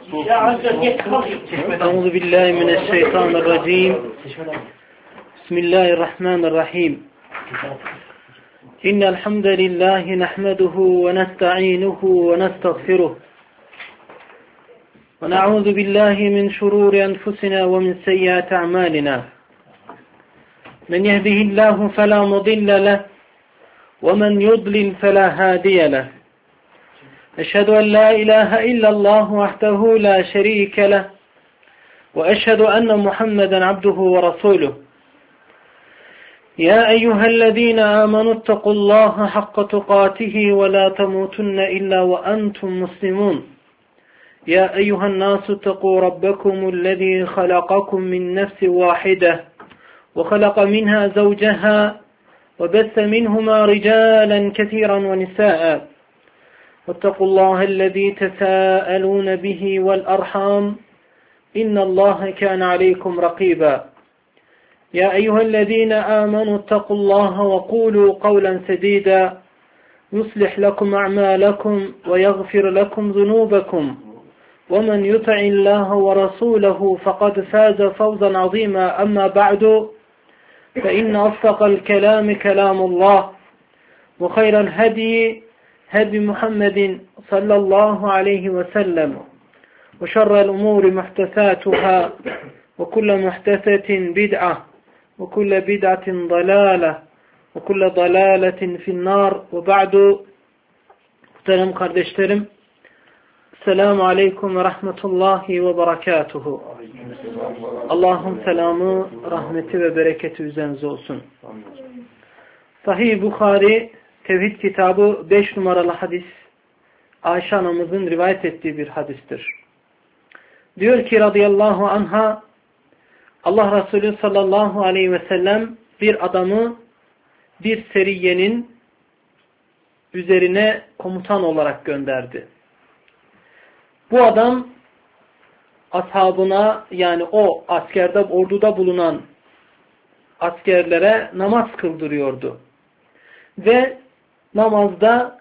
أعوذ بالله من الشيطان الرجيم بسم الله الرحمن الرحيم إن الحمد لله نحمده ونستعينه ونستغفره ونعوذ بالله من شرور أنفسنا ومن سيئات أعمالنا من يهده الله فلا مضل له ومن يضلل فلا هادي له أشهد أن لا إله إلا الله وحده لا شريك له وأشهد أن محمدا عبده ورسوله يا أيها الذين آمنوا اتقوا الله حق تقاته ولا تموتن إلا وأنتم مسلمون يا أيها الناس اتقوا ربكم الذي خلقكم من نفس واحدة وخلق منها زوجها وبث منهما رجالا كثيرا ونساء واتقوا الله الذي تساءلون به والأرحام إن الله كان عليكم رقيبا يا أيها الذين آمنوا اتقوا الله وقولوا قولا سديدا يصلح لكم أعمالكم ويغفر لكم ذنوبكم ومن يطع الله ورسوله فقد فاز فوزا عظيما أما بعد فإن أصدق الكلام كلام الله وخير الهدي هدي محمد صلى الله عليه وسلم وشر الأمور محدثاتها وكل محدثة بدعة وكل بدعة ضلالة وكل ضلالة في النار وبعد muhterem kardeşlerim Selamun Aleyküm ve Rahmetullahi ve Berekatuhu. Allah'ın selamı, rahmeti ve bereketi üzerinize olsun. Sahih Bukhari Tevhid kitabı 5 numaralı hadis Ayşe anamızın rivayet ettiği bir hadistir. Diyor ki radıyallahu anha Allah Resulü sallallahu aleyhi ve sellem bir adamı bir seriyenin üzerine komutan olarak gönderdi. Bu adam ashabına yani o askerde orduda bulunan askerlere namaz kıldırıyordu. Ve namazda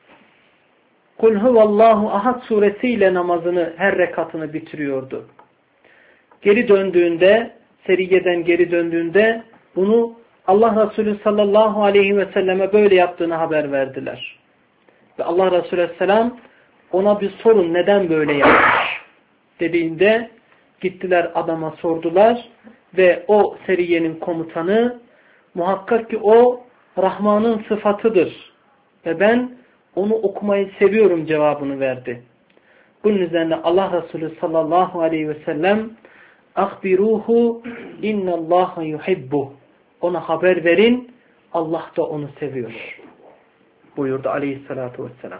Kul huvallahu ahad suresiyle namazını her rekatını bitiriyordu. Geri döndüğünde, seriyeden geri döndüğünde bunu Allah Resulü sallallahu aleyhi ve selleme böyle yaptığını haber verdiler. Ve Allah Resulü aleyhisselam ona bir sorun neden böyle yapmış dediğinde gittiler adama sordular ve o seriyenin komutanı muhakkak ki o Rahman'ın sıfatıdır ve ben onu okumayı seviyorum cevabını verdi. Bunun üzerine Allah Resulü sallallahu aleyhi ve sellem "Ahbiruhu innallaha yuhibbu." Ona haber verin, Allah da onu seviyor buyurdu aleyhissalatu vesselam.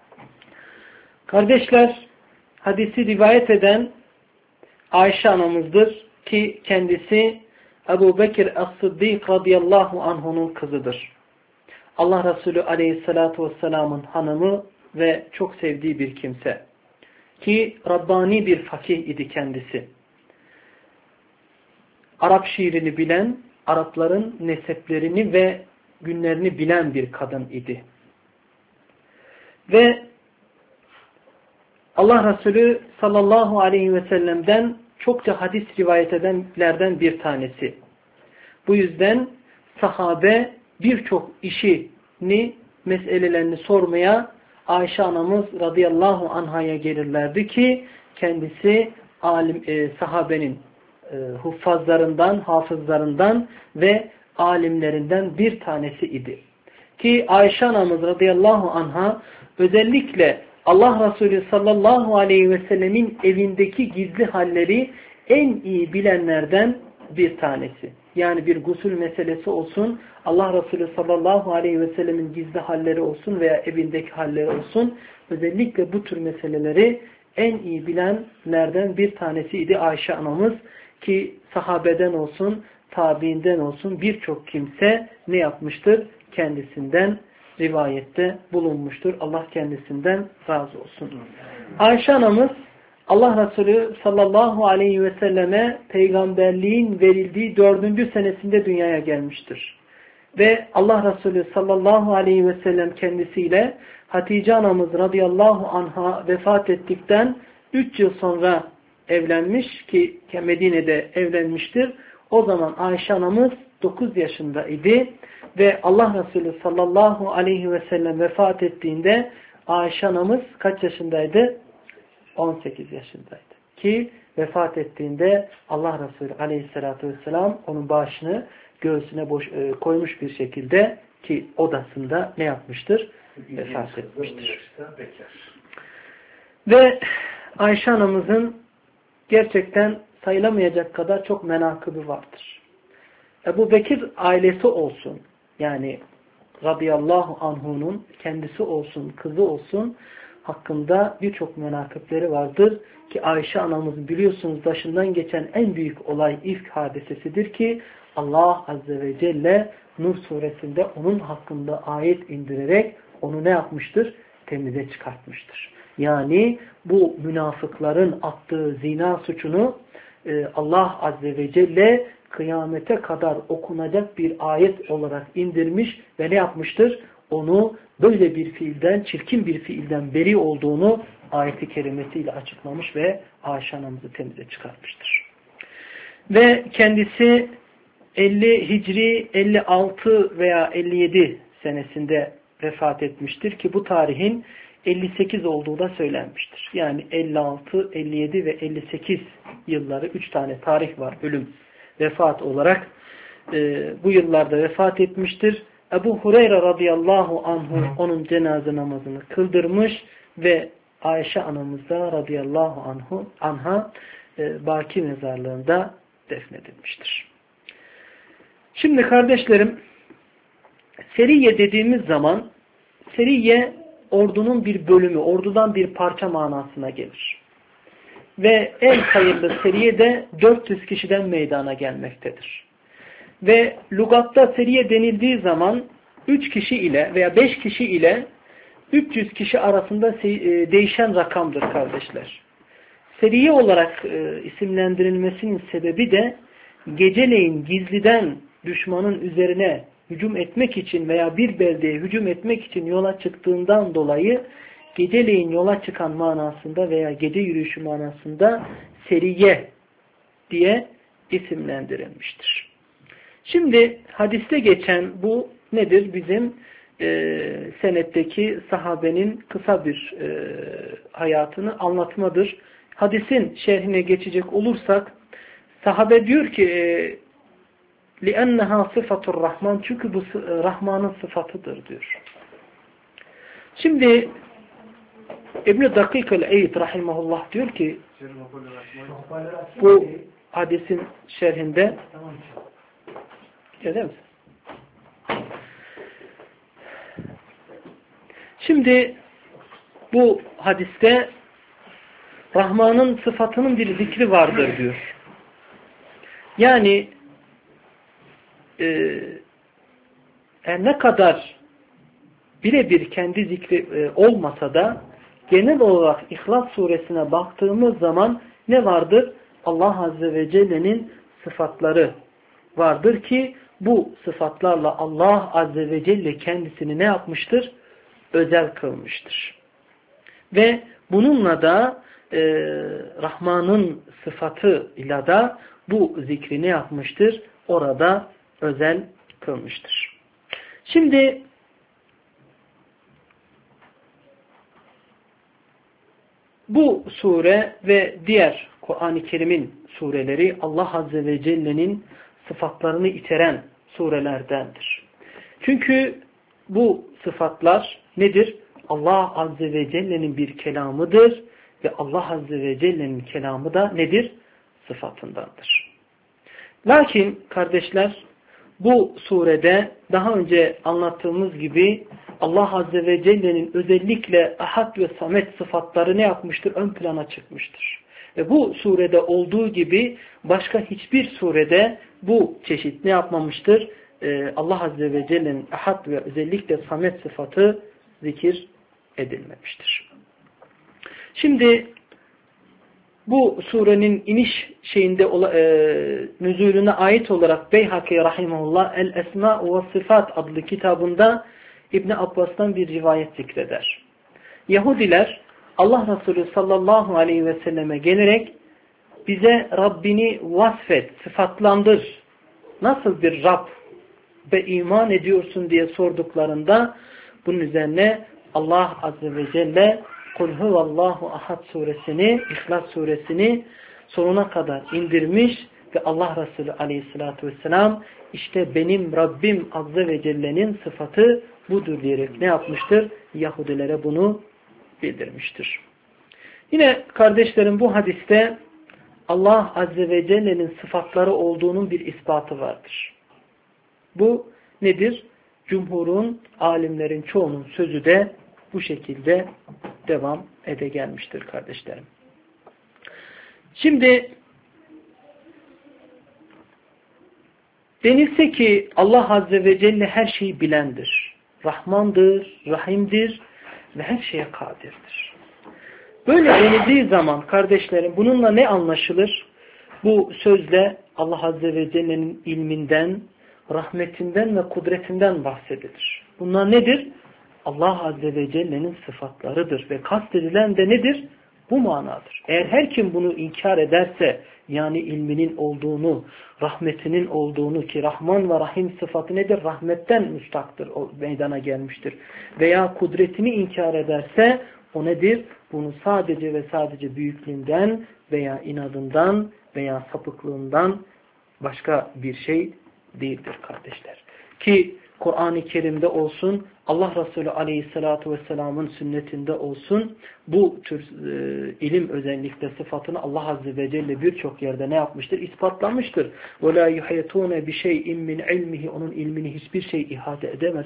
Kardeşler, hadisi rivayet eden Ayşe anamızdır ki kendisi Ebu Bekir As-Sıddık radıyallahu anhu'nun kızıdır. Allah Resulü aleyhissalatu vesselamın hanımı ve çok sevdiği bir kimse. Ki Rabbani bir fakih idi kendisi. Arap şiirini bilen, Arapların neseplerini ve günlerini bilen bir kadın idi. Ve Allah Resulü sallallahu aleyhi ve sellem'den çokça hadis rivayet edenlerden bir tanesi. Bu yüzden sahabe birçok işini, meselelerini sormaya Ayşe anamız radıyallahu anhaya gelirlerdi ki kendisi sahabenin huffazlarından, hafızlarından ve alimlerinden bir tanesi idi. Ki Ayşe anamız radıyallahu anha özellikle Allah Resulü sallallahu aleyhi ve sellemin evindeki gizli halleri en iyi bilenlerden bir tanesi. Yani bir gusül meselesi olsun, Allah Resulü sallallahu aleyhi ve sellemin gizli halleri olsun veya evindeki halleri olsun, özellikle bu tür meseleleri en iyi bilenlerden bir tanesiydi Ayşe anamız ki sahabeden olsun, tabiinden olsun birçok kimse ne yapmıştır? Kendisinden rivayette bulunmuştur. Allah kendisinden razı olsun. Ayşe anamız Allah Resulü sallallahu aleyhi ve selleme peygamberliğin verildiği 4. senesinde dünyaya gelmiştir. Ve Allah Resulü sallallahu aleyhi ve sellem kendisiyle Hatice anamız radıyallahu anha vefat ettikten 3 yıl sonra evlenmiş ki Medine'de evlenmiştir. O zaman Ayşe anamız 9 yaşındaydı ve Allah Resulü sallallahu aleyhi ve sellem vefat ettiğinde Ayşe anamız kaç yaşındaydı? 18 yaşındaydı. Ki vefat ettiğinde Allah Resulü aleyhissalatü vesselam onun başını göğsüne koymuş bir şekilde ki odasında ne yapmıştır? Vefat etmiştir. Ve Ayşe anamızın gerçekten sayılamayacak kadar çok menakıbı vardır. Ebu Bekir ailesi olsun, yani radıyallahu anhu'nun kendisi olsun, kızı olsun hakkında birçok menakıpleri vardır ki Ayşe anamız biliyorsunuz başından geçen en büyük olay ifk hadisesidir ki Allah Azze ve Celle Nur suresinde onun hakkında ayet indirerek onu ne yapmıştır? Temize çıkartmıştır. Yani bu münafıkların attığı zina suçunu Allah Azze ve Celle kıyamete kadar okunacak bir ayet olarak indirmiş ve ne yapmıştır? Onu böyle bir fiilden, çirkin bir fiilden beri olduğunu ayeti kerimesiyle açıklamış ve Ayşe anamızı temize çıkartmıştır. Ve kendisi 50 Hicri 56 veya 57 senesinde vefat etmiştir ki bu tarihin 58 olduğu da söylenmiştir. Yani 56, 57 ve 58 yılları 3 tane tarih var ölüm, vefat olarak bu yıllarda vefat etmiştir. Ebu Hureyre radıyallahu anhu onun cenaze namazını kıldırmış ve Ayşe anamız da radıyallahu anha Baki mezarlığında defnedilmiştir. Şimdi kardeşlerim, seriye dediğimiz zaman seriye ordunun bir bölümü, ordudan bir parça manasına gelir. Ve en hayırlı seriye de 400 kişiden meydana gelmektedir. Ve lügatta seriye denildiği zaman 3 kişi ile veya 5 kişi ile 300 kişi arasında değişen rakamdır kardeşler. Seriye olarak isimlendirilmesinin sebebi de geceleyin gizliden düşmanın üzerine hücum etmek için veya bir beldeye hücum etmek için yola çıktığından dolayı geceleyin yola çıkan manasında veya gece yürüyüşü manasında seriye diye isimlendirilmiştir. Şimdi hadiste geçen bu nedir? Bizim senetteki sahabenin kısa bir hayatını anlatmadır. Hadisin şerhine geçecek olursak sahabe diyor ki لِأَنَّهَا صِفَةُ الرَّحْمَنِ çünkü bu Rahman'ın sıfatıdır diyor. Şimdi İbn-i Dakik el-Eyd rahimahullah diyor ki bu hadisin şerhinde görüyor musun? Şimdi bu hadiste Rahman'ın sıfatının bir zikri vardır diyor. Yani ne kadar birebir kendi zikri olmasa da genel olarak İhlas suresine baktığımız zaman ne vardır? Allah Azze ve Celle'nin sıfatları vardır ki bu sıfatlarla Allah Azze ve Celle kendisini ne yapmıştır? Özel kılmıştır. Ve bununla da Rahman'ın sıfatıyla da bu zikri ne yapmıştır? Orada özel kılmıştır. Şimdi bu sure ve diğer Kur'an-ı Kerim'in sureleri Allah Azze ve Celle'nin sıfatlarını içeren surelerdendir. Çünkü bu sıfatlar nedir? Allah Azze ve Celle'nin bir kelamıdır ve Allah Azze ve Celle'nin kelamı da nedir? Sıfatındandır. Lakin kardeşler bu surede daha önce anlattığımız gibi Allah Azze ve Celle'nin özellikle Ahad ve Samet sıfatları ne yapmıştır? Ön plana çıkmıştır. Ve bu surede olduğu gibi başka hiçbir surede bu çeşit ne yapmamıştır? Allah Azze ve Celle'nin Ahad ve özellikle Samet sıfatı zikir edilmemiştir. Şimdi bu surenin iniş şeyinde nüzulüne ait olarak Beyhaki rahimahullah El-Esma ve Sıfat adlı kitabında İbn Abbas'tan bir rivayet zikreder. Yahudiler Allah Resulü sallallahu aleyhi ve selleme gelerek bize Rabbini vasfet, sıfatlandır. Nasıl bir Rab ve iman ediyorsun diye sorduklarında bunun üzerine Allah Azze ve Celle Kul huvallahu ahad suresini, İhlas suresini sonuna kadar indirmiş ve Allah Resulü aleyhissalatü vesselam işte benim Rabbim Azze ve Celle'nin sıfatı budur diyerek ne yapmıştır? Yahudilere bunu bildirmiştir. Yine kardeşlerim bu hadiste Allah Azze ve Celle'nin sıfatları olduğunun bir ispatı vardır. Bu nedir? Cumhurun, alimlerin çoğunun sözü de bu şekilde devam ede gelmiştir kardeşlerim. Şimdi denilse ki Allah Azze ve Celle her şeyi bilendir. Rahmandır, Rahim'dir ve her şeye kadirdir. Böyle denildiği zaman kardeşlerim bununla ne anlaşılır? Bu sözle Allah Azze ve Celle'nin ilminden, rahmetinden ve kudretinden bahsedilir. Bunlar nedir? Allah Azze ve Celle'nin sıfatlarıdır ve kastedilen de nedir? Bu manadır. Eğer her kim bunu inkar ederse, yani ilminin olduğunu, rahmetinin olduğunu ki Rahman ve Rahim sıfatı nedir? Rahmetten müstaktır, o meydana gelmiştir. Veya kudretini inkar ederse o nedir? Bunu sadece ve sadece büyüklüğünden veya inadından veya sapıklığından başka bir şey değildir kardeşler. Ki Kur'an-ı Kerim'de olsun, Allah Resulü Aleyhisselatü Vesselam'ın sünnetinde olsun, bu tür ilim özellikle sıfatını Allah Azze ve Celle birçok yerde ne yapmıştır? İspatlamıştır. وَلَا يُحَيَتُونَ بِشَيْءٍ مِّنْ عِلْمِهِ Onun ilmini hiçbir şey ihate edemez,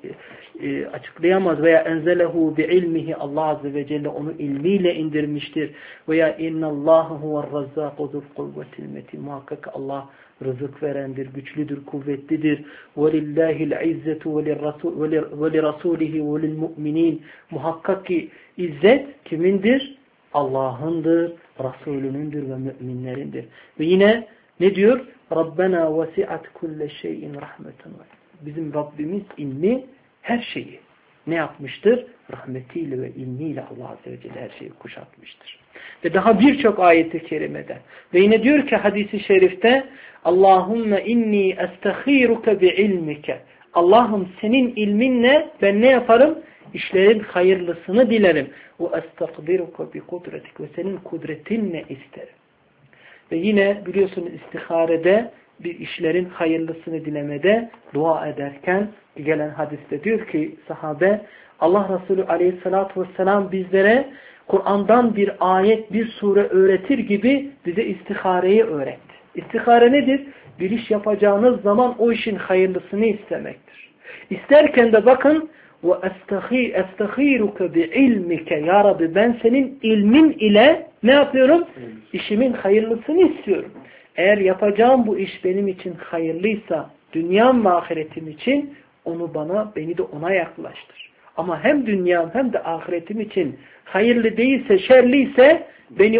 açıklayamaz. Veya enzelehu bi'ilmihi Allah Azze ve Celle onu ilmiyle indirmiştir. Veya innallâhu huve'r-razzâku zul-kuvvetil metin. Muhakkak Allah rızık verendir, güçlüdür, kuvvetlidir. وَلِلَّهِ الْعِزَّةُ وَلِرَسُولِهِ وَلِلْمُؤْمِنِينَ Muhakkak ki izzet kimindir? Allah'ındır, Resulünündür ve müminlerindir. Ve yine ne diyor? رَبَّنَا وَسِعَتْ كُلَّ شَيْءٍ رَحْمَةً Bizim Rabbimiz ilmi her şeyi ne yapmıştır? Rahmetiyle ve ilmiyle Allah Azze ve Celle her şeyi kuşatmıştır. Ve daha birçok ayeti kerimede. Ve yine diyor ki hadisi şerifte Allahümme inni estaghiruke bi ilmike. Allah'ım senin ilminle ben ne yaparım? İşlerin hayırlısını dilerim. Ve estagdiruke bi kudretik. Ve senin kudretinle isterim. Ve yine biliyorsunuz istiharede bir işlerin hayırlısını dilemede dua ederken gelen hadiste diyor ki sahabe Allah Resulü Aleyhisselatü Vesselam bizlere Kur'an'dan bir ayet, bir sure öğretir gibi bize istihareyi öğretti. İstihare nedir? Bir iş yapacağınız zaman o işin hayırlısını istemektir. İsterken de bakın وَاَسْتَخِيرُكَ بِعِلْمِكَ Ya Rabbi ben senin ilmin ile ne yapıyorum? İşimin hayırlısını istiyorum. Eğer yapacağım bu iş benim için hayırlıysa dünyam ve ahiretim için onu beni de ona yaklaştır. Ama hem dünyam hem de ahiretim için hayırlı değilse, şerliyse beni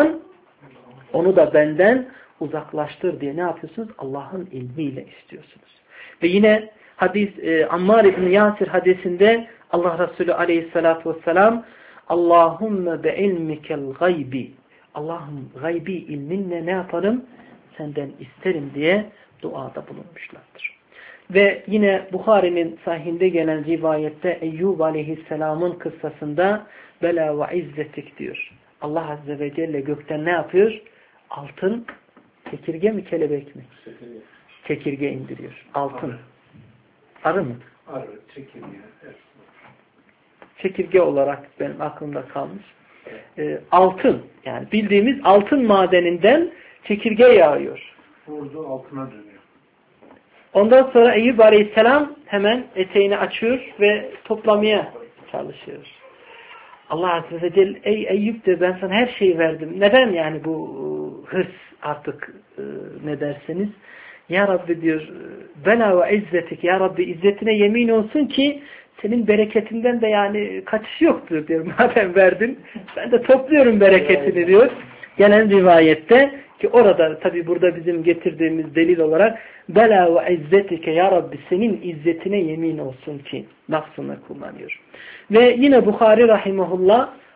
onu da benden uzaklaştır diye ne yapıyorsunuz? Allah'ın ilmiyle istiyorsunuz. Ve yine Ammar İbni Yasir hadisinde Allah Resulü Aleyhisselatü Vesselam Allahümme be ilmikel gaybi Allah'ım gaybi ilminle ne yaparım? Senden isterim diye duada bulunmuşlardır. Ve yine Bukhari'nin sahihinde gelen rivayette Eyyub Aleyhisselam'ın kıssasında bela ve izzetik diyor. Allah Azze ve Celle gökten ne yapıyor? Altın, çekirge mi kelebek mi? Çekirge indiriyor. Altın. Arı mı? Arı, çekirge. Evet. Çekirge olarak benim aklımda kalmış. Altın, yani bildiğimiz altın madeninden çekirge yağıyor. Vurdu altına dönüyor. Ondan sonra Eyyub Aleyhisselam hemen eteğini açıyor ve toplamaya çalışıyor. Allah Azze ve Celle ey Eyyub de ben sana her şeyi verdim. Neden yani bu hırs artık ne derseniz? Ya Rabbi diyor bela ve izzetik ya Rabbi izzetine yemin olsun ki senin bereketinden de yani kaçış yoktur diyor. Madem verdin ben de topluyorum bereketini diyor. Gelen rivayette ki orada tabi burada bizim getirdiğimiz delil olarak bela ve izzetike ya Rabbi senin izzetine yemin olsun ki lafzını kullanıyor. Ve yine Bukhari rahimahullah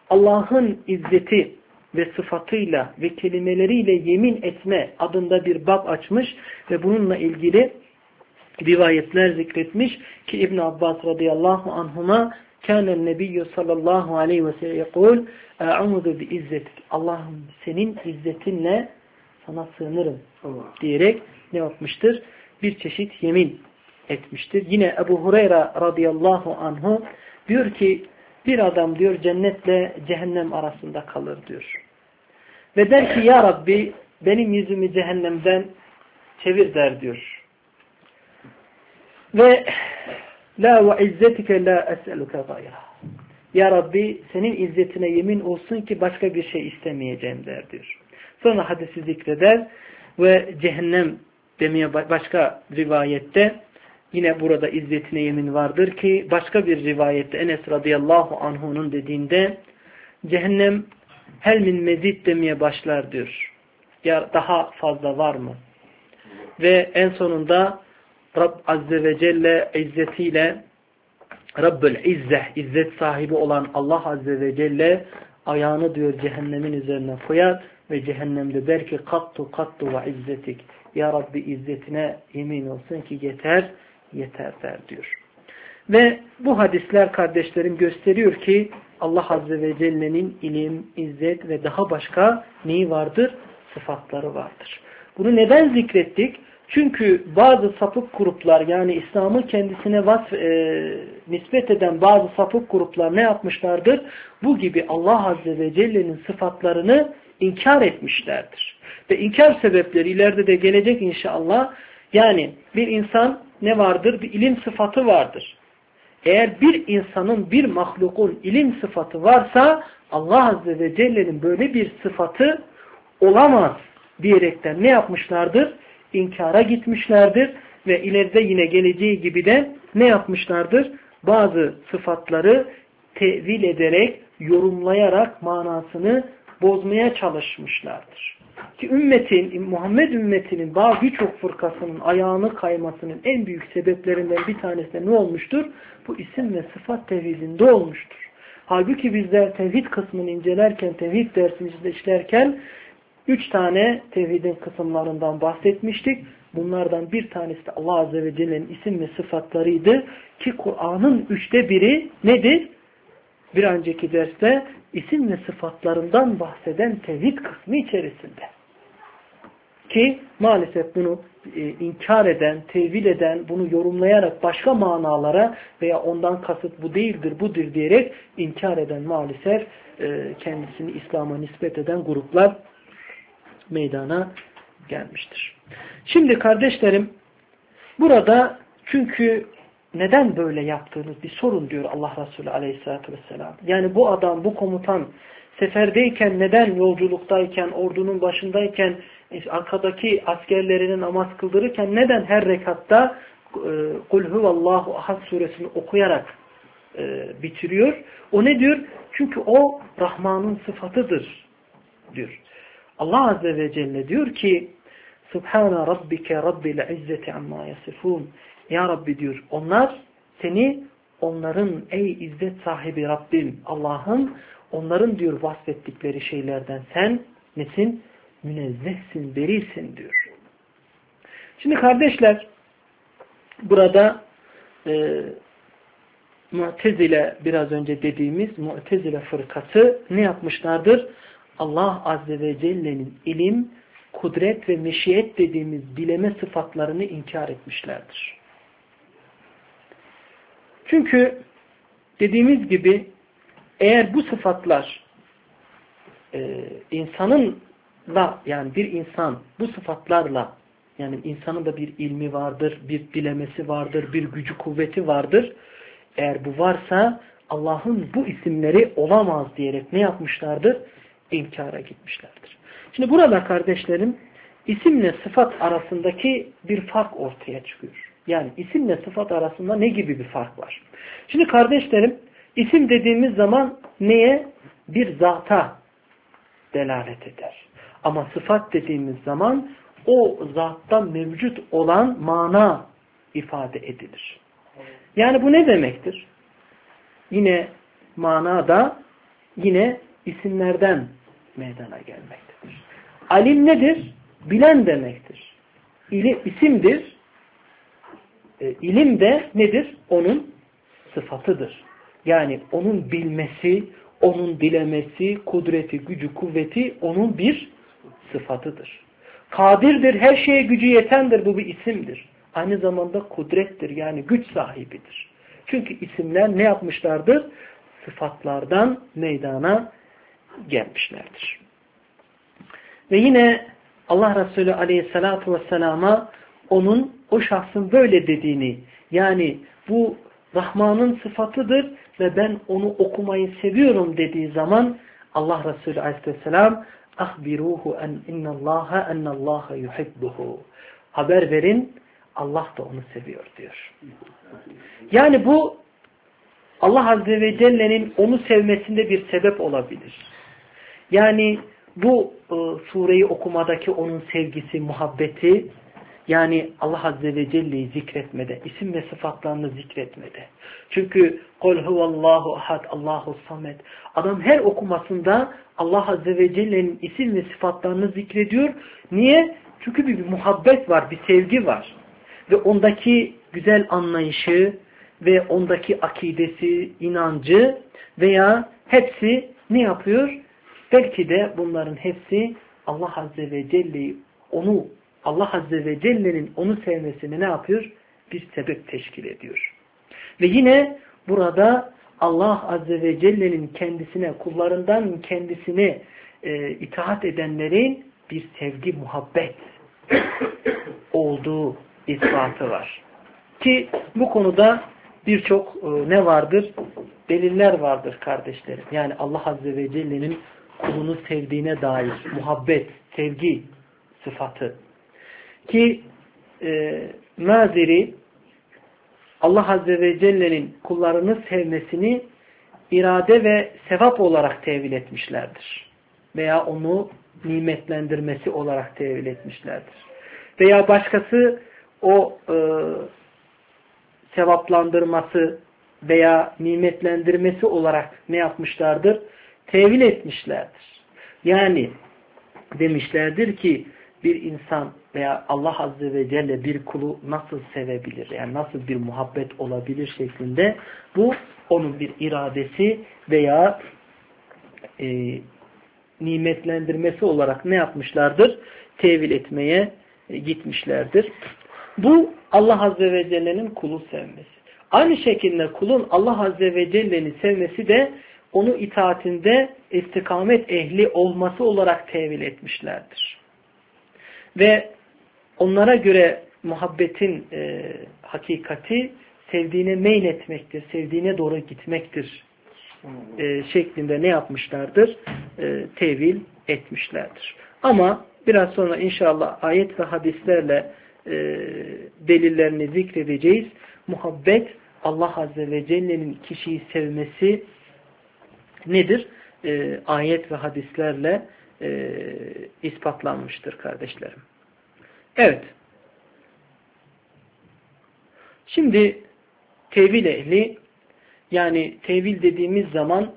Allah'ın izzeti ve sıfatıyla ve kelimeleriyle yemin etme adında bir bab açmış ve bununla ilgili rivayetler zikretmiş ki İbn Abbas radıyallahu anhuma kânen nebiyyü sallallahu aleyhi ve sellem yekul e'ûzu bi izzetik. Allah'ım senin izzetinle sana sığınırım diyerek ne yapmıştır? Bir çeşit yemin etmiştir. Yine Ebu Hureyre radıyallahu anhu diyor ki bir adam diyor cennetle cehennem arasında kalır diyor. Ve der ki ya Rabbi benim yüzümü cehennemden çevir der diyor. Ve la ve izzetike la es'eluke gayra. Ya Rabbi senin izzetine yemin olsun ki başka bir şey istemeyeceğim der diyor. Sonra hadisi zikreder ve cehennem demeye başka rivayette yine burada izzetine yemin vardır ki başka bir rivayette Enes radıyallahu anhu'nun dediğinde cehennem hel min mezid demeye başlar diyor. Ya daha fazla var mı? Ve en sonunda Rab Azze ve Celle izzetiyle Rabbül İzzeh, izzet sahibi olan Allah Azze ve Celle ayağını diyor cehennemin üzerine koyar ve cehennemde der ki kattu kattu ve izzetik. Ya Rabbi izzetine yemin olsun ki yeter, yeter der diyor. Ve bu hadisler kardeşlerim gösteriyor ki Allah Azze ve Celle'nin ilim, izzet ve daha başka neyi vardır? Sıfatları vardır. Bunu neden zikrettik? Çünkü bazı sapık gruplar yani İslam'ı kendisine nispet eden bazı sapık gruplar ne yapmışlardır? Bu gibi Allah Azze ve Celle'nin sıfatlarını inkar etmişlerdir. Ve inkar sebepleri ileride de gelecek inşallah. Yani bir insan ne vardır? Bir ilim sıfatı vardır. Eğer bir insanın, bir mahlukun ilim sıfatı varsa Allah Azze ve Celle'nin böyle bir sıfatı olamaz diyerekten ne yapmışlardır? İnkara gitmişlerdir ve ileride yine geleceği gibi de ne yapmışlardır? Bazı sıfatları tevil ederek, yorumlayarak manasını bozmaya çalışmışlardır. Ki Muhammed ümmetinin birçok fırkasının ayağını kaymasının en büyük sebeplerinden bir tanesi de ne olmuştur? Bu isim ve sıfat tevhidinde olmuştur. Halbuki bizler tevhid kısmını incelerken, tevhid dersini işlerken 3 tane tevhidin kısımlarından bahsetmiştik. Bunlardan bir tanesi de Allah Azze ve Celle'nin isim ve sıfatlarıydı. Ki Kur'an'ın 1/3 nedir? Bir önceki derste isim ve sıfatlarından bahseden tevhid kısmı içerisinde. Ki maalesef bunu inkar eden, tevil eden, bunu yorumlayarak başka manalara veya ondan kasıt bu değildir, budur diyerek inkar eden maalesef kendisini İslam'a nispet eden gruplar meydana gelmiştir. Şimdi kardeşlerim burada çünkü neden böyle yaptığınız bir sorun diyor Allah Resulü Aleyhisselatü Vesselam. Yani bu adam, bu komutan seferdeyken neden yolculuktayken, ordunun başındayken arkadaki askerlerine namaz kıldırırken neden her rekatta Kul huvallahu ahad suresini okuyarak bitiriyor? O ne diyor? Çünkü o Rahman'ın sıfatıdır diyor. Allah Azze ve Celle diyor ki Subhane Rabbike Rabbil İzzeti amma yasifun. Ya Rabbi diyor onlar seni onların ey izzet sahibi Rabbim Allah'ın onların diyor vasfettikleri şeylerden sen nesin? Münezzehsin, berisin diyor. Şimdi kardeşler burada Mu'tezile biraz önce dediğimiz Mu'tezile fırkası ne yapmışlardır? Allah Azze ve Celle'nin ilim, kudret ve meşiyet dediğimiz bileme sıfatlarını inkar etmişlerdir. Çünkü dediğimiz gibi eğer bu sıfatlar insanınla yani bir insan bu sıfatlarla yani insanın da bir ilmi vardır, bir dilemesi vardır, bir gücü kuvveti vardır. Eğer bu varsa Allah'ın bu isimleri olamaz diyerek ne yapmışlardır? İnkara gitmişlerdir. Şimdi burada kardeşlerim isimle sıfat arasındaki bir fark ortaya çıkıyor. Yani isimle sıfat arasında ne gibi bir fark var? Şimdi kardeşlerim isim dediğimiz zaman neye? Bir zata delalet eder. Ama sıfat dediğimiz zaman o zatta mevcut olan mana ifade edilir. Yani bu ne demektir? Yine manada yine isimlerden meydana gelmektedir. Alim nedir? Bilen demektir. İsimdir. İlim de nedir? Onun sıfatıdır. Yani onun bilmesi, onun dilemesi, kudreti, gücü, kuvveti onun bir sıfatıdır. Kadirdir, her şeye gücü yetendir. Bu bir isimdir. Aynı zamanda kudrettir. Yani güç sahibidir. Çünkü isimler ne yapmışlardır? Sıfatlardan meydana gelmişlerdir. Ve yine Allah Resulü Aleyhisselatü Vesselam'a o şahsın böyle dediğini, yani bu Rahman'ın sıfatıdır ve ben onu okumayı seviyorum dediği zaman Allah Resulü Aleyhisselam ahbiruhu ennallaha yuhibbuhu. Haber verin, Allah da onu seviyor diyor. Yani bu Allah Azze ve Celle'nin onu sevmesinde bir sebep olabilir. Yani bu sureyi okumadaki onun sevgisi, muhabbeti, yani Allah Azze ve Celle'yi zikretmede, isim ve sıfatlarını zikretmede. Çünkü قُلْ هُوَ اللّٰهُ اَحَدْ اللّٰهُ الصَّمَدْ. Adam her okumasında Allah Azze ve Celle'nin isim ve sıfatlarını zikrediyor. Niye? Çünkü bir muhabbet var, bir sevgi var. Ve ondaki güzel anlayışı ve ondaki akidesi, inancı veya hepsi ne yapıyor? Belki de bunların hepsi Allah Azze ve Celle'yi Allah Azze ve Celle'nin onu sevmesini ne yapıyor? Bir sebep teşkil ediyor. Ve yine burada Allah Azze ve Celle'nin kullarından kendisine itaat edenlerin bir sevgi, muhabbet olduğu ispatı var. Ki bu konuda birçok ne vardır? Deliller vardır kardeşlerim. Yani Allah Azze ve Celle'nin kulunu sevdiğine dair muhabbet, sevgi sıfatı. Ki Maziri Allah Azze ve Celle'nin kullarını sevmesini irade ve sevap olarak tevil etmişlerdir. Veya onu nimetlendirmesi olarak tevil etmişlerdir. Veya başkası o sevaplandırması veya nimetlendirmesi olarak ne yapmışlardır? Tevil etmişlerdir. Yani demişlerdir ki bir insan veya Allah Azze ve Celle bir kulu nasıl sevebilir? Yani nasıl bir muhabbet olabilir şeklinde bu onun bir iradesi veya nimetlendirmesi olarak ne yapmışlardır? Tevil etmeye gitmişlerdir. Bu Allah Azze ve Celle'nin kulu sevmesi. Aynı şekilde kulun Allah Azze ve Celle'ni sevmesi de onu itaatinde istikamet ehli olması olarak tevil etmişlerdir. Ve onlara göre muhabbetin hakikati sevdiğine meyletmektir, sevdiğine doğru gitmektir şeklinde ne yapmışlardır? Tevil etmişlerdir. Ama biraz sonra inşallah ayet ve hadislerle delillerini zikredeceğiz. Muhabbet, Allah Azze ve Celle'nin kişiyi sevmesi nedir? Ayet ve hadislerle ispatlanmıştır kardeşlerim. Evet. Şimdi tevil ehli, yani tevil dediğimiz zaman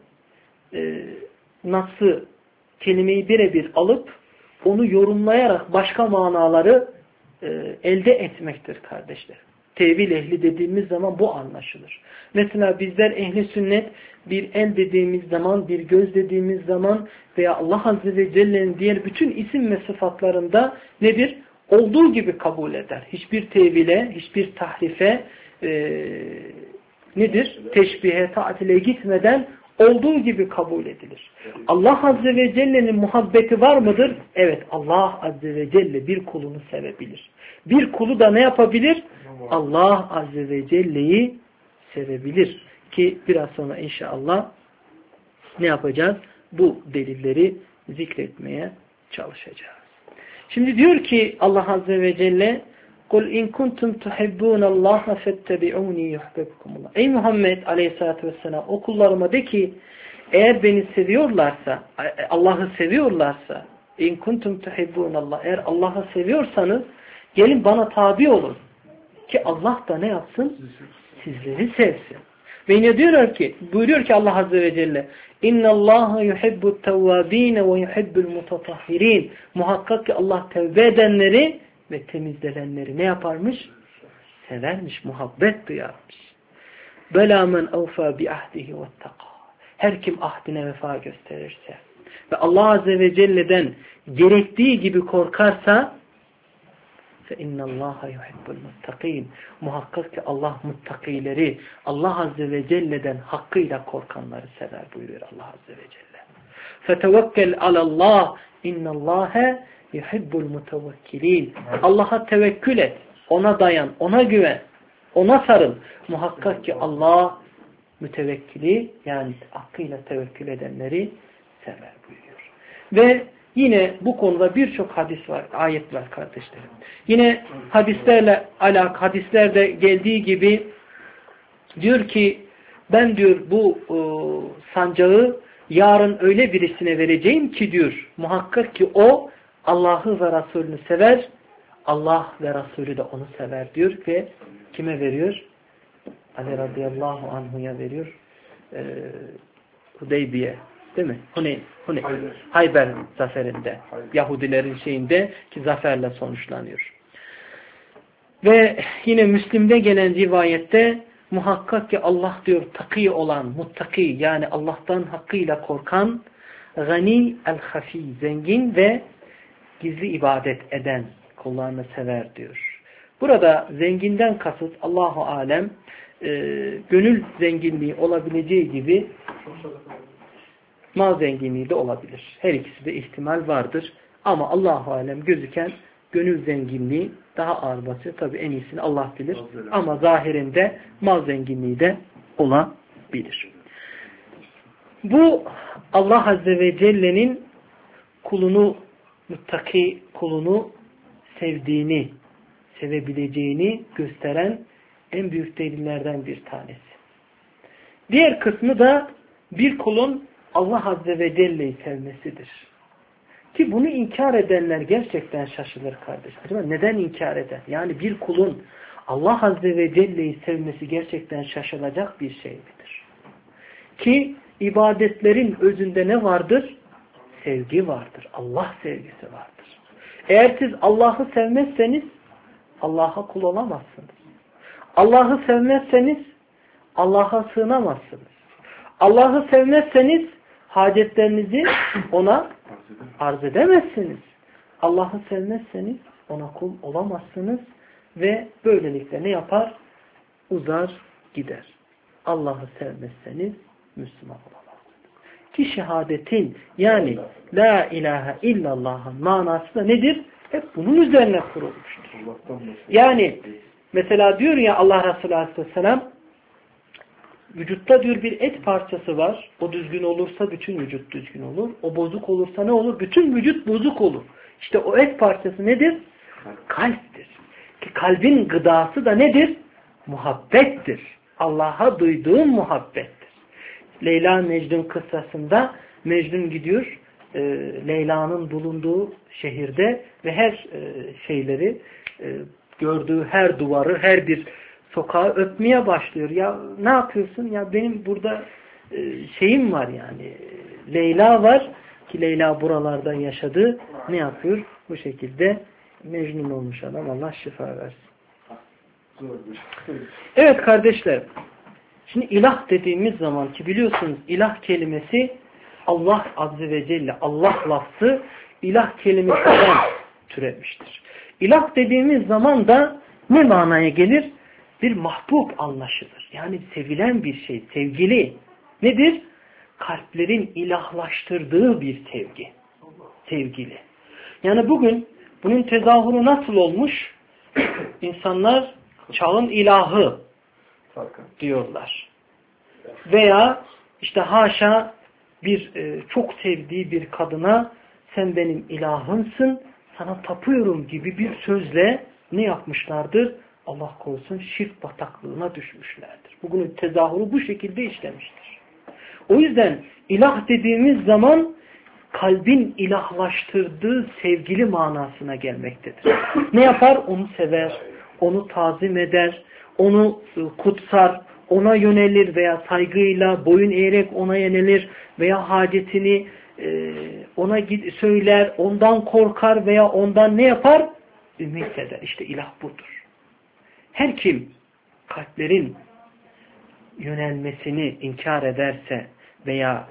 nasıl kelimeyi birebir alıp onu yorumlayarak başka manaları elde etmektir kardeşlerim. Tevil ehli dediğimiz zaman bu anlaşılır. Mesela bizler ehli sünnet bir el dediğimiz zaman, bir göz dediğimiz zaman veya Allah Azze ve Celle'nin diğer bütün isim ve sıfatlarında nedir? Olduğu gibi kabul eder. Hiçbir tevile, hiçbir tahrife nedir? Teşbihe, ta'tile gitmeden olduğu gibi kabul edilir. Allah Azze ve Celle'nin muhabbeti var mıdır? Evet, Allah Azze ve Celle bir kulunu sevebilir. Bir kulu da ne yapabilir? Allah Azze ve Celle'yi sevebilir. Ki biraz sonra inşallah ne yapacağız? Bu delilleri zikretmeye çalışacağız. Şimdi diyor ki Allah Azze ve Celle قُلْ اِنْ كُنْتُمْ تُحِبُّونَ اللّٰهَ فَاتَّبِعُونِي يُحْبِبْكُمُ اللّٰهِ Ey Muhammed Aleyhisselatü Vesselam, o kullarıma de ki eğer beni seviyorlarsa, Allah'ı seviyorlarsa, اِنْ كُنْتُمْ تُحِبُّونَ اللّٰهِ eğer Allah'ı seviyorsanız gelin bana tabi olun. Ki Allah da ne yapsın? Sizleri sevsin. Ve yine buyuruyor ki Allah Azze ve Celle اِنَّ اللّٰهَ يُحِبُّ التَّوَّاب۪ينَ وَيُحِبُّ الْمُتَطَهِّر۪ينَ Muhakkak ki Allah tevbe edenleri ve temizlenenleri ne yaparmış? Severmiş, muhabbet duyarmış. بَلَا مَنْ اَوْفَى بِعَهْدِهِ وَاتَّقَى Her kim ahdine vefa gösterirse ve Allah Azze ve Celle'den gerektiği gibi korkarsa فَاِنَّ اللّٰهَ يُحِبُّ الْمُتَّقِينَ Muhakkak ki Allah muttakileri, Allah Azze ve Celle'den hakkıyla korkanları sever buyuruyor Allah Azze ve Celle. فَتَوَكَّلْ عَلَى اللّٰهِ اِنَّ اللّٰهَ يُحِبُّ الْمُتَوَكِّلِينَ Allah'a tevekkül et, ona dayan, ona güven, ona sarıl. Muhakkak ki Allah mütevekkili yani hakkıyla tevekkül edenleri sever buyuruyor. Ve yine bu konuda birçok hadis var, ayet var kardeşlerim. Yine hadislerde geldiği gibi diyor ki ben diyor bu sancağı yarın öyle birisine vereceğim ki diyor muhakkak ki o Allah'ı ve Resulünü sever, Allah ve Resulü de onu sever diyor ve kime veriyor? Ali radıyallahu anhu'ya veriyor. Hudeybiye değil mi? Hayber zaferinde. Yahudilerin şeyinde ki zaferle sonuçlanıyor. Ve yine Müslim'de gelen rivayette muhakkak ki Allah diyor takî olan, muttaki yani Allah'tan hakkıyla korkan gani el-hafi zengin ve gizli ibadet eden kullarını sever diyor. Burada zenginden kasıt Allahu alem gönül zenginliği olabileceği gibi mal zenginliği de olabilir. Her ikisi de ihtimal vardır. Ama Allahu alem gözüken gönül zenginliği daha ağır basıyor. Tabi en iyisini Allah bilir. Ama zahirinde mal zenginliği de olabilir. Bu Allah Azze ve Celle'nin kulunu, muttaki kulunu sevdiğini, sevebileceğini gösteren en büyük delillerden bir tanesi. Diğer kısmı da bir kulun Allah Azze ve Celle'yi sevmesidir. Ki bunu inkar edenler gerçekten şaşılır kardeşlerim. Neden inkar eder? Yani bir kulun Allah Azze ve Celle'yi sevmesi gerçekten şaşılacak bir şey midir? Ki ibadetlerin özünde ne vardır? Sevgi vardır. Allah sevgisi vardır. Eğer siz Allah'ı sevmezseniz Allah'a kul olamazsınız. Allah'ı sevmezseniz Allah'a sığınamazsınız. Allah'ı sevmezseniz hacetlerinizi ona arz edemezsiniz. Allah'ı sevmezseniz ona kul olamazsınız ve böylelikle ne yapar? Uzar gider. Allah'ı sevmezseniz Müslüman olamazsınız. Ki şehadetin yani la ilahe illallah'ın manası da nedir? Hep bunun üzerine kurulmuştur. Yani mesela diyor ya Allah Resulü Aleyhisselam vücutta diyor bir et parçası var. O düzgün olursa bütün vücut düzgün olur. O bozuk olursa ne olur? Bütün vücut bozuk olur. İşte o et parçası nedir? Kalptir. Ki kalbin gıdası da nedir? Muhabbettir. Allah'a duyduğun muhabbettir. Leyla Mecnun kıssasında Mecnun gidiyor Leyla'nın bulunduğu şehirde ve her şeyleri gördüğü her duvarı, her bir sokağı öpmeye başlıyor. Ya ne yapıyorsun? Ya benim burada şeyim var yani. Leyla var ki Leyla buralarda yaşadı. Ne yapıyor? Bu şekilde Mecnun olmuş adam. Allah şifa versin. Evet kardeşler. Şimdi ilah dediğimiz zaman ki biliyorsunuz ilah kelimesi Allah Azze ve Celle, Allah lafzı ilah kelimesinden türemiştir. İlah dediğimiz zaman da ne manaya gelir? Bir mahbub anlaşılır. Yani sevilen bir şey, sevgili. Nedir? Kalplerin ilahlaştırdığı bir sevgi. Sevgili. Yani bugün bunun tezahürü nasıl olmuş? İnsanlar çağın ilahı diyorlar. Veya işte haşa bir çok sevdiği bir kadına sen benim ilahımsın, sana tapıyorum gibi bir sözle ne yapmışlardır? Allah korusun şirk bataklığına düşmüşlerdir. Bugünün tezahürü bu şekilde işlemiştir. O yüzden ilah dediğimiz zaman kalbin ilahlaştırdığı sevgili manasına gelmektedir. Ne yapar? Onu sever, onu tazim eder, onu kutsar, ona yönelir veya saygıyla boyun eğerek ona yönelir veya hacetini ona söyler, ondan korkar veya ondan ne yapar? Ümit eder. İşte ilah budur. Her kim kalplerin yönelmesini inkar ederse veya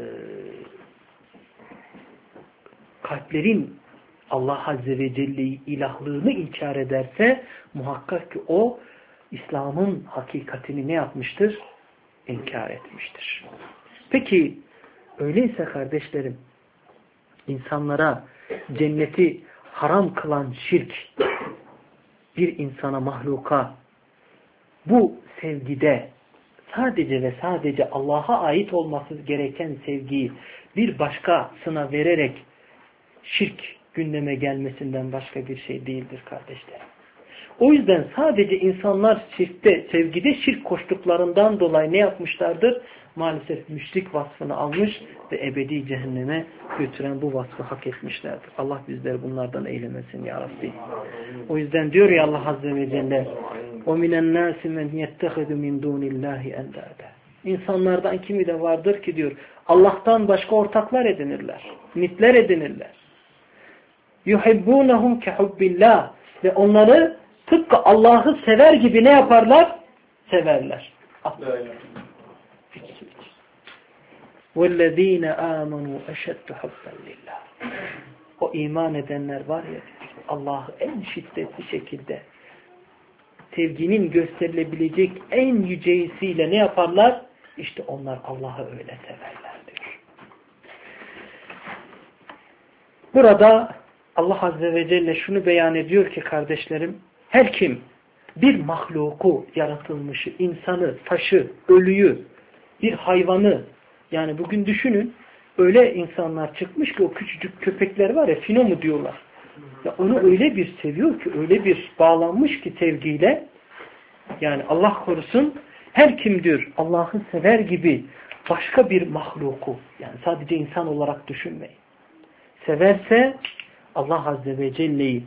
kalplerin Allah Azze ve Celle'yi ilahlığını inkar ederse muhakkak ki o İslam'ın hakikatini ne yapmıştır? İnkar etmiştir. Peki öyleyse kardeşlerim insanlara cenneti haram kılan şirk bir insana, mahluka bu sevgide sadece ve sadece Allah'a ait olması gereken sevgiyi bir başkasına vererek şirk gündeme gelmesinden başka bir şey değildir kardeşlerim. O yüzden sadece insanlar sevgide şirk koştuklarından dolayı ne yapmışlardır? Maalesef müşrik vasfını almış ve ebedi cehenneme götüren bu vasfı hak etmişlerdir. Allah bizleri bunlardan eylemesin ya Rabbi. O yüzden diyor ya Allah Azze ve Celle وَمِنَ النَّاسِ مَنْ يَتَّخِذُ مِنْ دُونِ اللّٰهِ اَنْدَادًا İnsanlardan kimi de vardır ki diyor Allah'tan başka ortaklar edinirler. Nitler edinirler. يُحِبُّونَهُمْ كَحُبِّ اللّٰهِ Ve onları tıpkı Allah'ı sever gibi ne yaparlar? Severler. وَالَّذ۪ينَ آمَنُوا اَشَدُّ حُبًّا لِلّٰهِ O iman edenler var ya Allah'ı en şiddetli şekilde sevginin gösterilebilecek en yüceysiyle ne yaparlar? İşte onlar Allah'ı öyle severler diyor. Burada Allah Azze ve Celle şunu beyan ediyor ki kardeşlerim, her kim bir mahluku, yaratılmışı, insanı, taşı, ölüyü, bir hayvanı, yani bugün düşünün, öyle insanlar çıkmış ki o küçücük köpekler var ya, fino mu diyorlar. Ya onu öyle bir seviyor ki, öyle bir bağlanmış ki sevgiyle, yani Allah korusun, her kim diyor Allah'ı sever gibi başka bir mahluku, yani sadece insan olarak düşünmeyin. Severse Allah Azze ve Celle'yi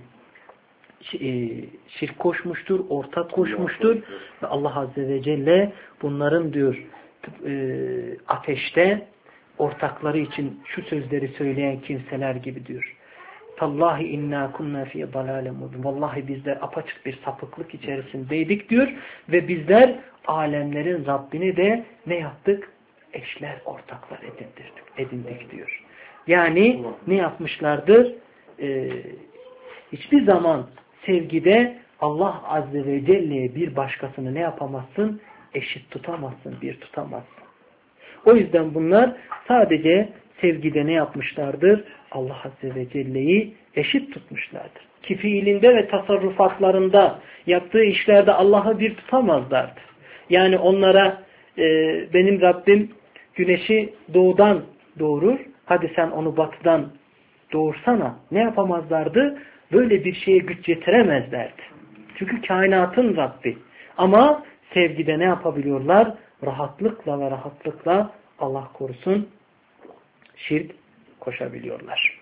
şirk koşmuştur, ortak koşmuştur ve Allah Azze ve Celle bunların diyor ateşte ortakları için şu sözleri söyleyen kimseler gibi diyor. Tallahi inna kunna fi dalalin mubin. Vallahi bizler apaçık bir sapıklık içerisindeydik diyor ve bizler alemlerin Rabbini de ne yaptık? Eşler, ortaklar edindik diyor. Yani ne yapmışlardır? Hiçbir zaman sevgide Allah Azze ve Celle'ye bir başkasını ne yapamazsın? Eşit tutamazsın, bir tutamazsın. O yüzden bunlar sadece sevgide ne yapmışlardır? Allah Azze ve Celle'yi eşit tutmuşlardır. Ki fiilinde ve tasarrufatlarında yaptığı işlerde Allah'ı bir tutamazlardı. Yani onlara benim Rabbim güneşi doğudan doğurur. Hadi sen onu batıdan doğursana. Ne yapamazlardı? Böyle bir şeye güç yetiremezlerdi. Çünkü kainatın Rabbi. Ama sevgide ne yapabiliyorlar? Rahatlıkla Allah korusun şirk koşabiliyorlar.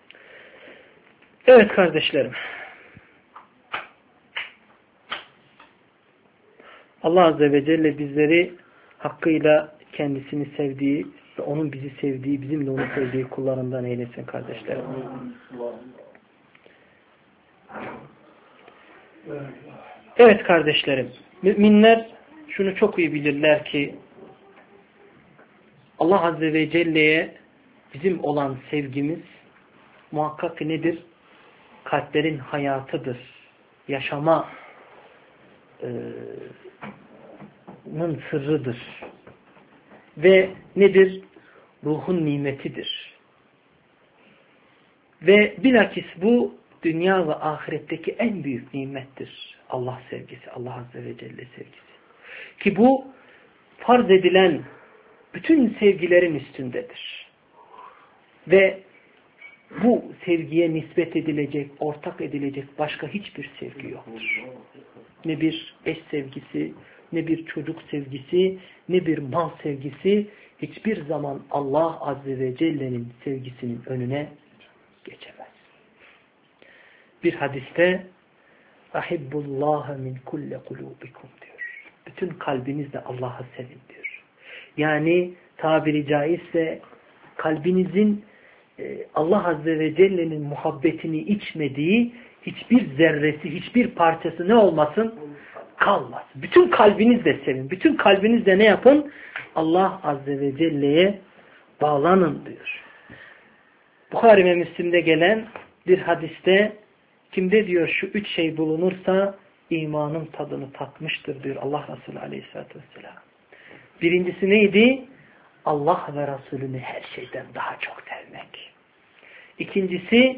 Evet kardeşlerim. Allah Azze ve Celle bizleri hakkıyla kendisini sevdiği ve onun bizi sevdiği, bizim de onu sevdiği kullarından eylesin kardeşlerim. Evet kardeşlerim. Müminler şunu çok iyi bilirler ki Allah Azze ve Celle'ye bizim olan sevgimiz muhakkak nedir? Kalplerin hayatıdır. Yaşamanın sırrıdır. Ve nedir? Ruhun nimetidir. Ve bilakis bu dünya ve ahiretteki en büyük nimettir. Allah sevgisi, Allah Azze ve Celle sevgisi. Ki bu farz edilen bütün sevgilerin üstündedir. Ve bu sevgiye nispet edilecek, ortak edilecek başka hiçbir sevgi yoktur. Ne bir eş sevgisi, ne bir çocuk sevgisi, ne bir mal sevgisi hiçbir zaman Allah Azze ve Celle'nin sevgisinin önüne geçemez. Bir hadiste ahibbullaha min kulle kulubikum diyor. bütün kalbinizle Allah'ı sevin diyor. Yani tabiri caizse kalbinizin Allah Azze ve Celle'nin muhabbetini içmediği hiçbir zerresi, hiçbir parçası ne olmasın? Kalmasın. Bütün kalbinizle sevin. Bütün kalbinizle ne yapın? Allah Azze ve Celle'ye bağlanın diyor. Buhari ve Müslim'de gelen bir hadiste kimde diyor şu üç şey bulunursa imanın tadını tatmıştır diyor Allah Resulü Aleyhisselatü Vesselam. Birincisi neydi? Allah ve Resulünü her şeyden daha çok sevmek. İkincisi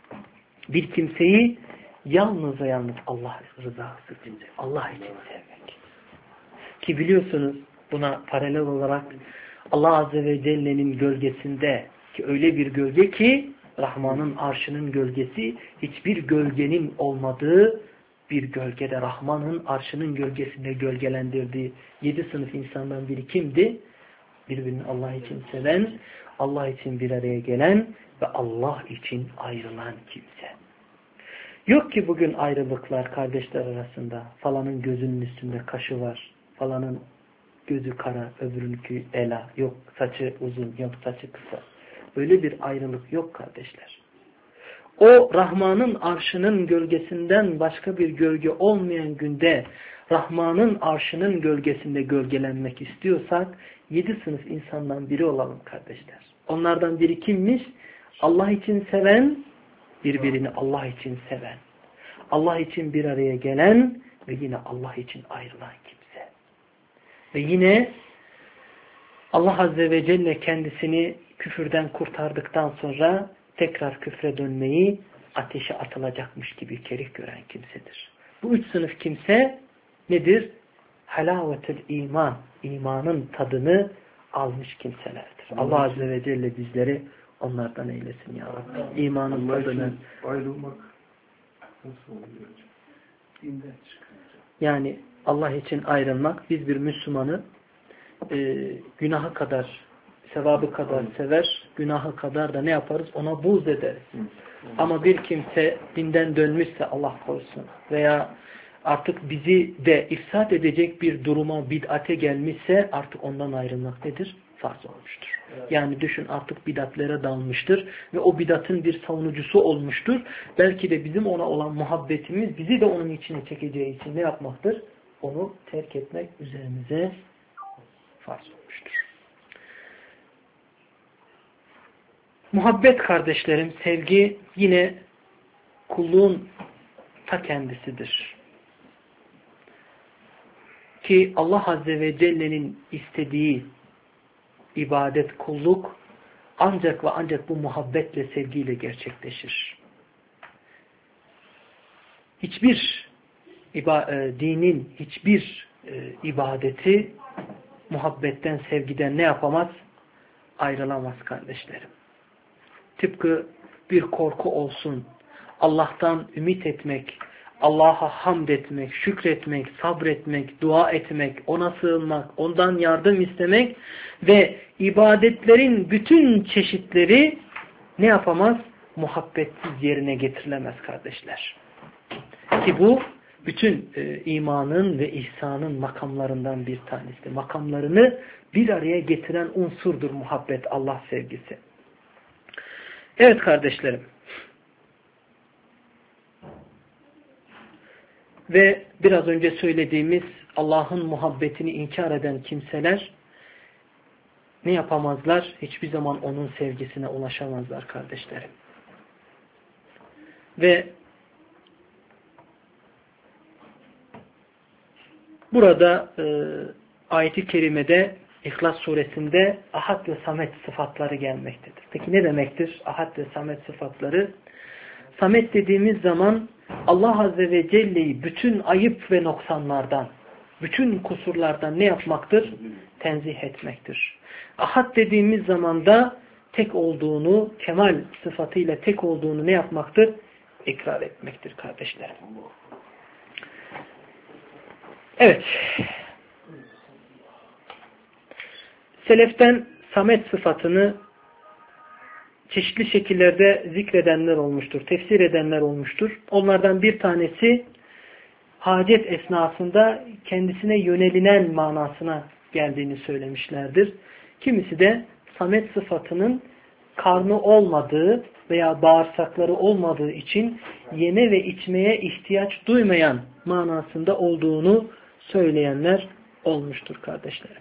bir kimseyi yalnız Allah rızası için, Allah için sevmek. Ki biliyorsunuz buna paralel olarak Allah Azze ve Celle'nin gölgesinde ki öyle bir gölge ki Rahman'ın arşının gölgesi hiçbir gölgenin olmadığı bir gölgede Rahman'ın arşının gölgesinde gölgelendirdiği 7 sınıf insandan biri kimdi? Birbirini Allah için seven, Allah için bir araya gelen ve Allah için ayrılan kimse. Yok ki bugün ayrılıklar kardeşler arasında. Falanın gözünün üstünde kaşı var. Falanın gözü kara, öbürünkü ela. Yok saçı uzun, yok saçı kısa. Öyle bir ayrılık yok kardeşler. O Rahman'ın arşının gölgesinden başka bir gölge olmayan günde Rahman'ın arşının gölgesinde gölgelenmek istiyorsak 7 sınıf insandan biri olalım kardeşler. Onlardan biri kimmiş? Allah için seven, birbirini Allah için seven. Allah için bir araya gelen ve yine Allah için ayrılan kimse. Ve yine Allah Azze ve Celle kendisini küfürden kurtardıktan sonra tekrar küfre dönmeyi ateşe atılacakmış gibi kerih gören kimsedir. Bu üç sınıf kimse nedir? Halavetül iman, imanın tadını almış kimselerdir. Allah Azze ve Celle bizleri onlardan eylesin ya Rabbi. İmanın tadını. Ayrılmak nasıl oluyor? Dinden çıkınca. Yani Allah için ayrılmak, biz bir Müslümanı günahı kadar, sevabı kadar sever, günahı kadar da ne yaparız? Ona buğz ederiz. Ama bir kimse dinden dönmüşse Allah korusun veya artık bizi de ifsad edecek bir duruma, bid'ate gelmişse artık ondan ayrılmak nedir? Farz olmuştur. Yani düşün artık bid'atlere dalmıştır ve o bid'atın bir savunucusu olmuştur. Belki de bizim ona olan muhabbetimiz bizi de onun içine çekeceği için ne yapmaktır? Onu terk etmek üzerimize farz olmuştur. Muhabbet kardeşlerim, sevgi yine kulluğun ta kendisidir. Ki Allah Azze ve Celle'nin istediği ibadet, kulluk ancak ve ancak bu muhabbetle, sevgiyle gerçekleşir. Hiçbir dinin hiçbir ibadeti muhabbetten, sevgiden ne yapamaz? Ayrılamaz kardeşlerim. Tıpkı bir korku olsun, Allah'tan ümit etmek, Allah'a hamd etmek, şükretmek, sabretmek, dua etmek, ona sığınmak, ondan yardım istemek ve ibadetlerin bütün çeşitleri ne yapamaz? Muhabbetsiz yerine getirilemez kardeşler. Ki bu bütün imanın ve ihsanın makamlarından bir tanesi. Makamlarını bir araya getiren unsurdur muhabbet, Allah sevgisi. Evet kardeşlerim. Ve biraz önce söylediğimiz Allah'ın muhabbetini inkar eden kimseler ne yapamazlar? Hiçbir zaman onun sevgisine ulaşamazlar kardeşlerim. Ve burada ayet-i kerimede İhlas suresinde Ahad ve Samet sıfatları gelmektedir. Peki ne demektir Ahad ve Samet sıfatları? Samet dediğimiz zaman Allah Azze ve Celle'yi bütün ayıp ve noksanlardan, bütün kusurlardan ne yapmaktır? Tenzih etmektir. Ahad dediğimiz zaman da tek olduğunu, kemal sıfatıyla tek olduğunu ne yapmaktır? İkrar etmektir kardeşlerim. Evet. Seleften Samet sıfatını çeşitli şekillerde zikredenler olmuştur, tefsir edenler olmuştur. Onlardan bir tanesi hacet esnasında kendisine yönelinen manasına geldiğini söylemişlerdir. Kimisi de samet sıfatının karnı olmadığı veya bağırsakları olmadığı için yeme ve içmeye ihtiyaç duymayan manasında olduğunu söyleyenler olmuştur kardeşlerim.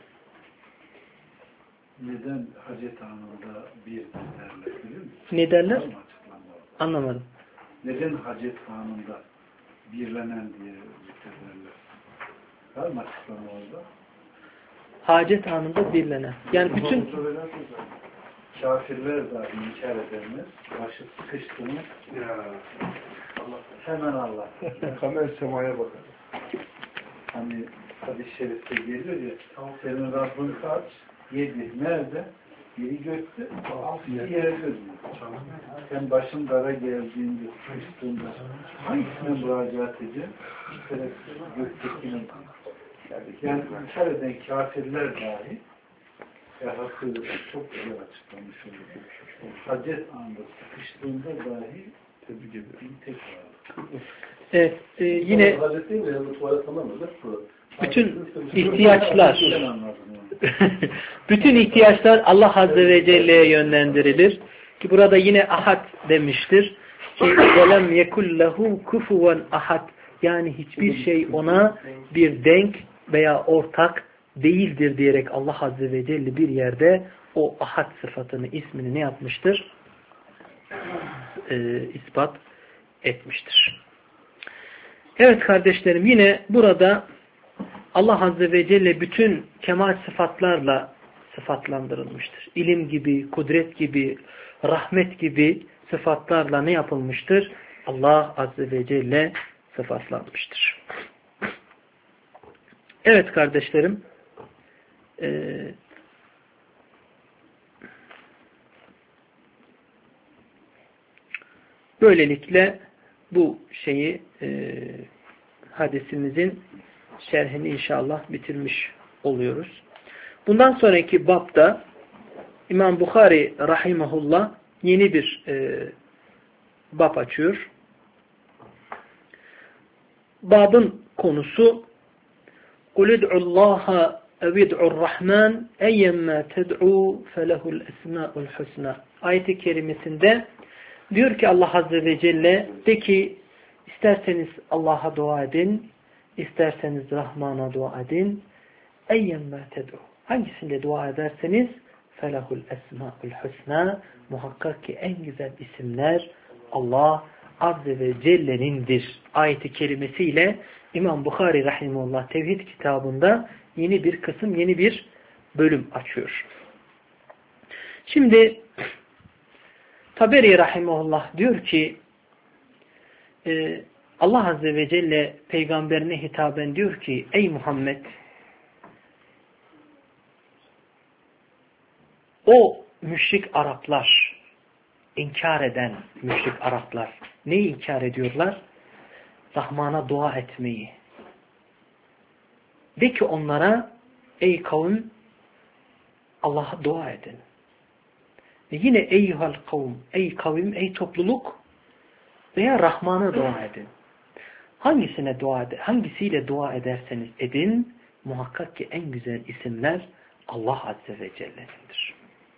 Neden hacet anında bir derler biliyor musun? Ne derler? Anlamadım. Neden hacet anında birlenen diye zikrederler? Var mı açıklama orada? Hacet anında birlenen. Yani bütün kafirler dahi inkar edilmez. Başı sıkıştığını Allah, hemen Allah. Kamer semaya bakar. Hani hadis-i şerifte geliyor ya, senin Rabbin kaç? 7. Nerede? Biri gökte, 6 yerde diyor. Sen başın dara geldiğinde, sıkıştığında hangisine müracaat edeceksin? Göktekinin. Yani inkar eden kafirler dahi hakkında çok güzel açıklamış oluyor. Hacet anında sıkıştığında dahi tebrik ediyorum. Tekrar. Evet, yine bütün ihtiyaçlar bütün ihtiyaçlar Allah Azze ve Celle'ye yönlendirilir. Ki burada yine ahad demiştir. Ki وَلَمْ يَكُلْ لَهُ كُفُوًا ahad. Yani hiçbir şey ona bir denk veya ortak değildir diyerek Allah Azze ve Celle bir yerde o ahad sıfatını, ismini ne yapmıştır? İspat etmiştir. Evet kardeşlerim, yine burada Allah Azze ve Celle bütün kemal sıfatlarla sıfatlandırılmıştır. İlim gibi, kudret gibi, rahmet gibi sıfatlarla ne yapılmıştır? Allah Azze ve Celle sıfatlanmıştır. Evet kardeşlerim, böylelikle bu şeyi hadisimizin şerhini inşallah bitirmiş oluyoruz. Bundan sonraki babda İmam Bukhari rahimahullah yeni bir bab açıyor. Babın konusu قُلِ ادْعُ اللّٰهَ اَوِدْعُ الرَّحْمَانِ اَيَّمَّا تَدْعُوا فَلَهُ الْاَسْمَاءُ الْحُسْنَى ayet-i kerimesinde diyor ki Allah Azze ve Celle, de ki isterseniz Allah'a dua edin, isterseniz Rahman'a dua edin. اَيَّمَّا تَدْعُوا hangisinde dua ederseniz فَلَهُ الْاَسْمَاءُ الْحُسْنَى muhakkak ki en güzel isimler Allah Azze ve Celle'nindir. Ayet-i kerimesiyle İmam Bukhari rahimehullah Tevhid kitabında yeni bir kısım, yeni bir bölüm açıyor. Şimdi Taberi rahimehullah diyor ki Allah Azze ve Celle peygamberine hitaben diyor ki ey Muhammed, o müşrik Araplar, inkar eden müşrik Araplar neyi inkar ediyorlar? Rahman'a dua etmeyi. De ki onlara ey kavim Allah'a dua edin. Ve yine eyyuhal kavm, ey kavim, ey topluluk veya Rahman'a dua edin. Hangisine dua eder? Hangisiyle dua ederseniz edin, muhakkak ki en güzel isimler Allah Azze ve Celle'nindir.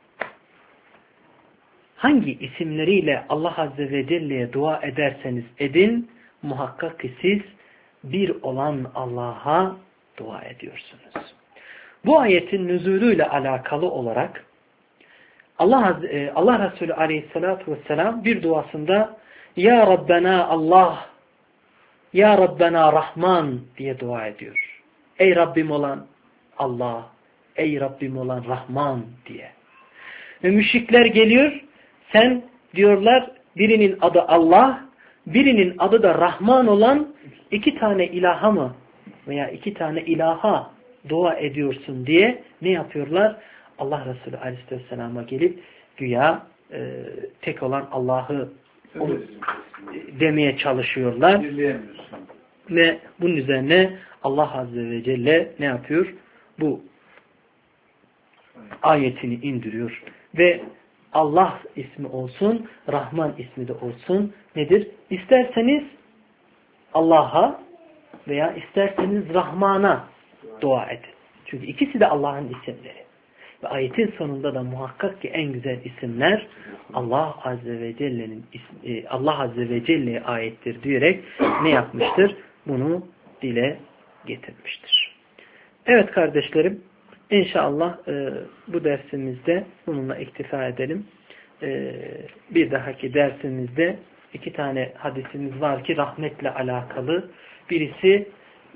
Hangi isimleriyle Allah Azze ve Celle'ye dua ederseniz edin, muhakkak ki siz bir olan Allah'a dua ediyorsunuz. Bu ayetin nüzulüyle alakalı olarak Allah Resulü Aleyhisselatü Vesselam bir duasında Ya Rabbena Allah, Ya Rabbena Rahman diye dua ediyor. Ey Rabbim olan Allah, ey Rabbim olan Rahman diye. Ve müşrikler geliyor, sen diyorlar birinin adı Allah, birinin adı da Rahman olan iki tane ilaha mı veya iki tane ilaha dua ediyorsun diye ne yapıyorlar? Allah Resulü Aleyhisselam'a gelip güya tek olan Allah'ı demeye çalışıyorlar. Ve bunun üzerine Allah Azze ve Celle ne yapıyor? Bu ayetini indiriyor. Ve Allah ismi olsun, Rahman ismi de olsun. Nedir? İsterseniz Allah'a, veya isterseniz Rahman'a dua edin. Çünkü ikisi de Allah'ın isimleri. Ve ayetin sonunda da muhakkak ki en güzel isimler Allah Azze ve Celle'nin Allah Azze ve Celle'ye aittir diyerek ne yapmıştır? Bunu dile getirmiştir. Evet kardeşlerim, İnşallah bu dersimizde bununla iktifa edelim. Bir dahaki dersimizde 2 tane hadisimiz var ki rahmetle alakalı. Birisi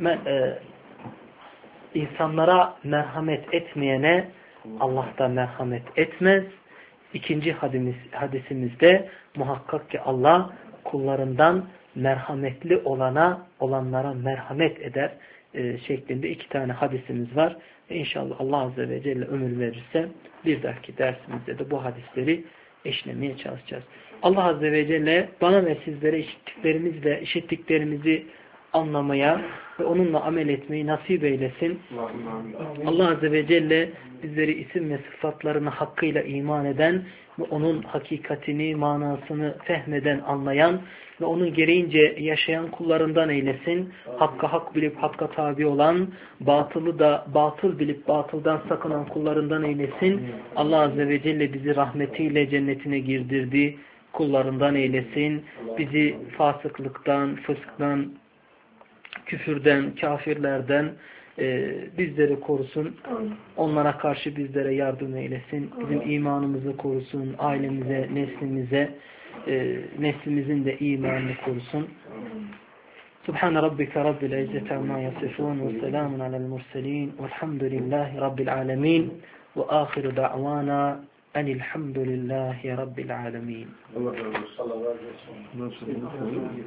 insanlara merhamet etmeyene Allah da merhamet etmez. İkinci hadisimizde muhakkak ki Allah kullarından merhametli olanlara merhamet eder şeklinde 2 tane hadisimiz var. İnşallah Allah Azze ve Celle ömür verirse bir dahaki dersimizde de bu hadisleri eşlemeye çalışacağız. Allah Azze ve Celle bana ve sizlere işittiklerimizi anlamaya ve onunla amel etmeyi nasip eylesin. Allah Azze ve Celle bizleri isim ve sıfatlarına hakkıyla iman eden ve onun hakikatini, manasını fehmeden, anlayan ve onun gereğince yaşayan kullarından eylesin. Hakka hak bilip hakka tabi olan, batılı da batıl bilip batıldan sakınan kullarından eylesin. Allah Azze ve Celle bizi rahmetiyle cennetine girdirdi. Kullarından eylesin. Bizi fasıklıktan, fısktan, küfürden, kafirlerden bizleri korusun. Onlara karşı bizlere yardım eylesin. Bizim imanımızı korusun. Ailemize, neslimize, neslimizin de imanını korusun. Subhan rabbika rabbil izzati amma yasifun ve selamun alel murselin velhamdülillahi rabbil alamin ve ahiru da'vana enilhamdülillahi rabbil alamin.